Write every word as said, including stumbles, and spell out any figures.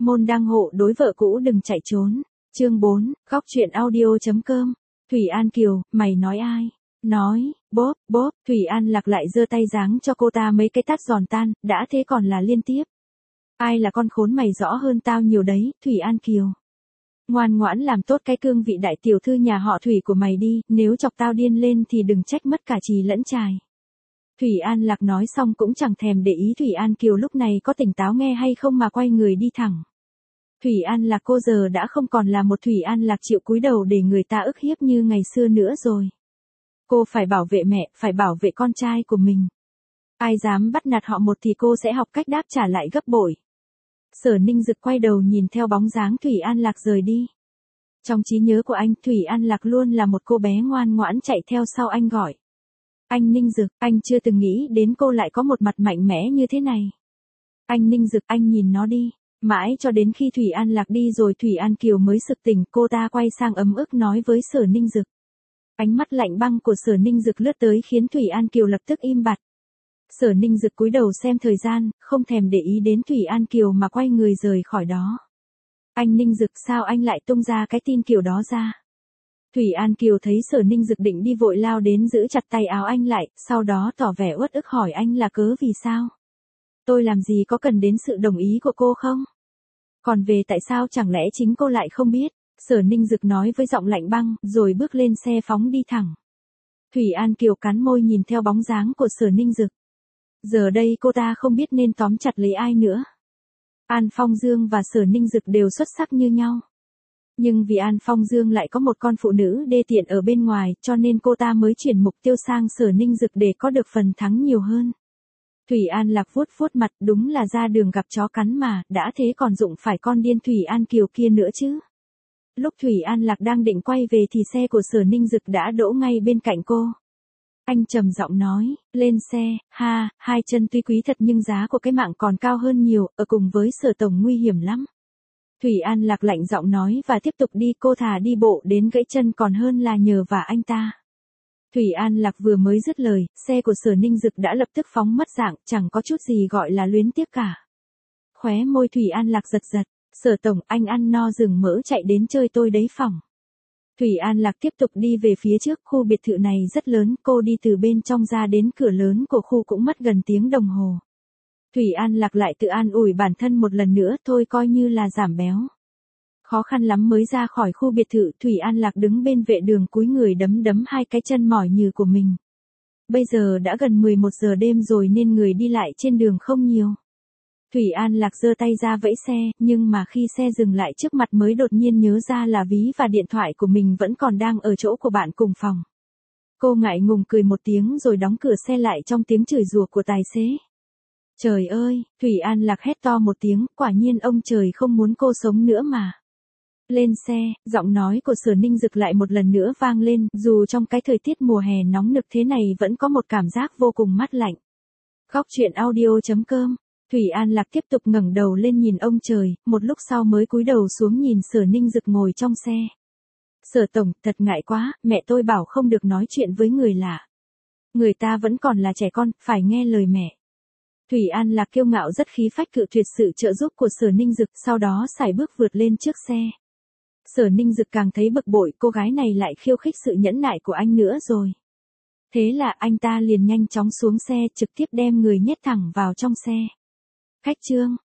Môn đăng hộ đối vợ cũ đừng chạy trốn. Chương bốn, góc truyện audio.com. Thủy An Kiều, mày nói ai? Nói, bóp, bóp, Thủy An Lạc lại giơ tay giáng cho cô ta mấy cái tát giòn tan, đã thế còn là liên tiếp. Ai là con khốn mày rõ hơn tao nhiều đấy, Thủy An Kiều. Ngoan ngoãn làm tốt cái cương vị đại tiểu thư nhà họ Thủy của mày đi, nếu chọc tao điên lên thì đừng trách mất cả trì lẫn trài. Thủy An Lạc nói xong cũng chẳng thèm để ý Thủy An Kiều lúc này có tỉnh táo nghe hay không mà quay người đi thẳng. Thủy An Lạc cô giờ đã không còn là một Thủy An Lạc chịu cúi đầu để người ta ức hiếp như ngày xưa nữa rồi. Cô phải bảo vệ mẹ, phải bảo vệ con trai của mình. Ai dám bắt nạt họ một thì cô sẽ học cách đáp trả lại gấp bội. Sở Ninh Dực quay đầu nhìn theo bóng dáng Thủy An Lạc rời đi. Trong trí nhớ của anh, Thủy An Lạc luôn là một cô bé ngoan ngoãn chạy theo sau anh gọi. Anh Ninh Dực, anh chưa từng nghĩ đến cô lại có một mặt mạnh mẽ như thế này. Anh Ninh Dực, anh nhìn nó đi. Mãi cho đến khi Thủy An Lạc đi rồi Thủy An Kiều mới sực tỉnh, cô ta quay sang ấm ức nói với Sở Ninh Dực. Ánh mắt lạnh băng của Sở Ninh Dực lướt tới khiến Thủy An Kiều lập tức im bặt. Sở Ninh Dực cúi đầu xem thời gian, không thèm để ý đến Thủy An Kiều mà quay người rời khỏi đó. Anh Ninh Dực, sao anh lại tung ra cái tin kiểu đó ra? Thủy An Kiều thấy Sở Ninh Dực định đi vội lao đến giữ chặt tay áo anh lại, sau đó tỏ vẻ uất ức hỏi anh là cớ vì sao? Tôi làm gì có cần đến sự đồng ý của cô không? Còn về tại sao chẳng lẽ chính cô lại không biết? Sở Ninh Dực nói với giọng lạnh băng, rồi bước lên xe phóng đi thẳng. Thủy An Kiều cắn môi nhìn theo bóng dáng của Sở Ninh Dực. Giờ đây cô ta không biết nên tóm chặt lấy ai nữa. An Phong Dương và Sở Ninh Dực đều xuất sắc như nhau. Nhưng vì An Phong Dương lại có một con phụ nữ đê tiện ở bên ngoài, cho nên cô ta mới chuyển mục tiêu sang Sở Ninh Dực để có được phần thắng nhiều hơn. Thủy An Lạc vuốt vuốt mặt, đúng là ra đường gặp chó cắn mà, đã thế còn dụng phải con điên Thủy An Kiều kia nữa chứ. Lúc Thủy An Lạc đang định quay về thì xe của Sở Ninh Dực đã đỗ ngay bên cạnh cô. Anh trầm giọng nói, lên xe, ha, hai chân tuy quý thật nhưng giá của cái mạng còn cao hơn nhiều, ở cùng với Sở tổng nguy hiểm lắm. Thủy An Lạc lạnh giọng nói và tiếp tục đi, cô thà đi bộ đến gãy chân còn hơn là nhờ vả anh ta. Thủy An Lạc vừa mới dứt lời, xe của Sở Ninh Dực đã lập tức phóng mất dạng, chẳng có chút gì gọi là luyến tiếc cả. Khóe môi Thủy An Lạc giật giật, Sở tổng, anh ăn no rừng mỡ chạy đến chơi tôi đấy phòng. Thủy An Lạc tiếp tục đi về phía trước, khu biệt thự này rất lớn, cô đi từ bên trong ra đến cửa lớn của khu cũng mất gần tiếng đồng hồ. Thủy An Lạc lại tự an ủi bản thân một lần nữa, thôi coi như là giảm béo. Khó khăn lắm mới ra khỏi khu biệt thự, Thủy An Lạc đứng bên vệ đường cúi người đấm đấm hai cái chân mỏi nhừ của mình. Bây giờ đã gần mười một giờ đêm rồi nên người đi lại trên đường không nhiều. Thủy An Lạc giơ tay ra vẫy xe, nhưng mà khi xe dừng lại trước mặt mới đột nhiên nhớ ra là ví và điện thoại của mình vẫn còn đang ở chỗ của bạn cùng phòng. Cô ngại ngùng cười một tiếng rồi đóng cửa xe lại trong tiếng chửi rủa của tài xế. Trời ơi, Thủy An Lạc hét to một tiếng, quả nhiên ông trời không muốn cô sống nữa mà. Lên xe, giọng nói của Sở Ninh Dực lại một lần nữa vang lên, dù trong cái thời tiết mùa hè nóng nực thế này vẫn có một cảm giác vô cùng mát lạnh. Góc truyện audio.com. Thủy An Lạc tiếp tục ngẩng đầu lên nhìn ông trời, một lúc sau mới cúi đầu xuống nhìn Sở Ninh Dực ngồi trong xe. Sở tổng, thật ngại quá, mẹ tôi bảo không được nói chuyện với người lạ. Người ta vẫn còn là trẻ con, phải nghe lời mẹ. Thủy An Lạc kiêu ngạo rất khí phách cự tuyệt sự trợ giúp của Sở Ninh Dực, sau đó sải bước vượt lên trước xe. Sở Ninh Dực càng thấy bực bội, cô gái này lại khiêu khích sự nhẫn nại của anh nữa rồi. Thế là anh ta liền nhanh chóng xuống xe, trực tiếp đem người nhét thẳng vào trong xe. Khách trương,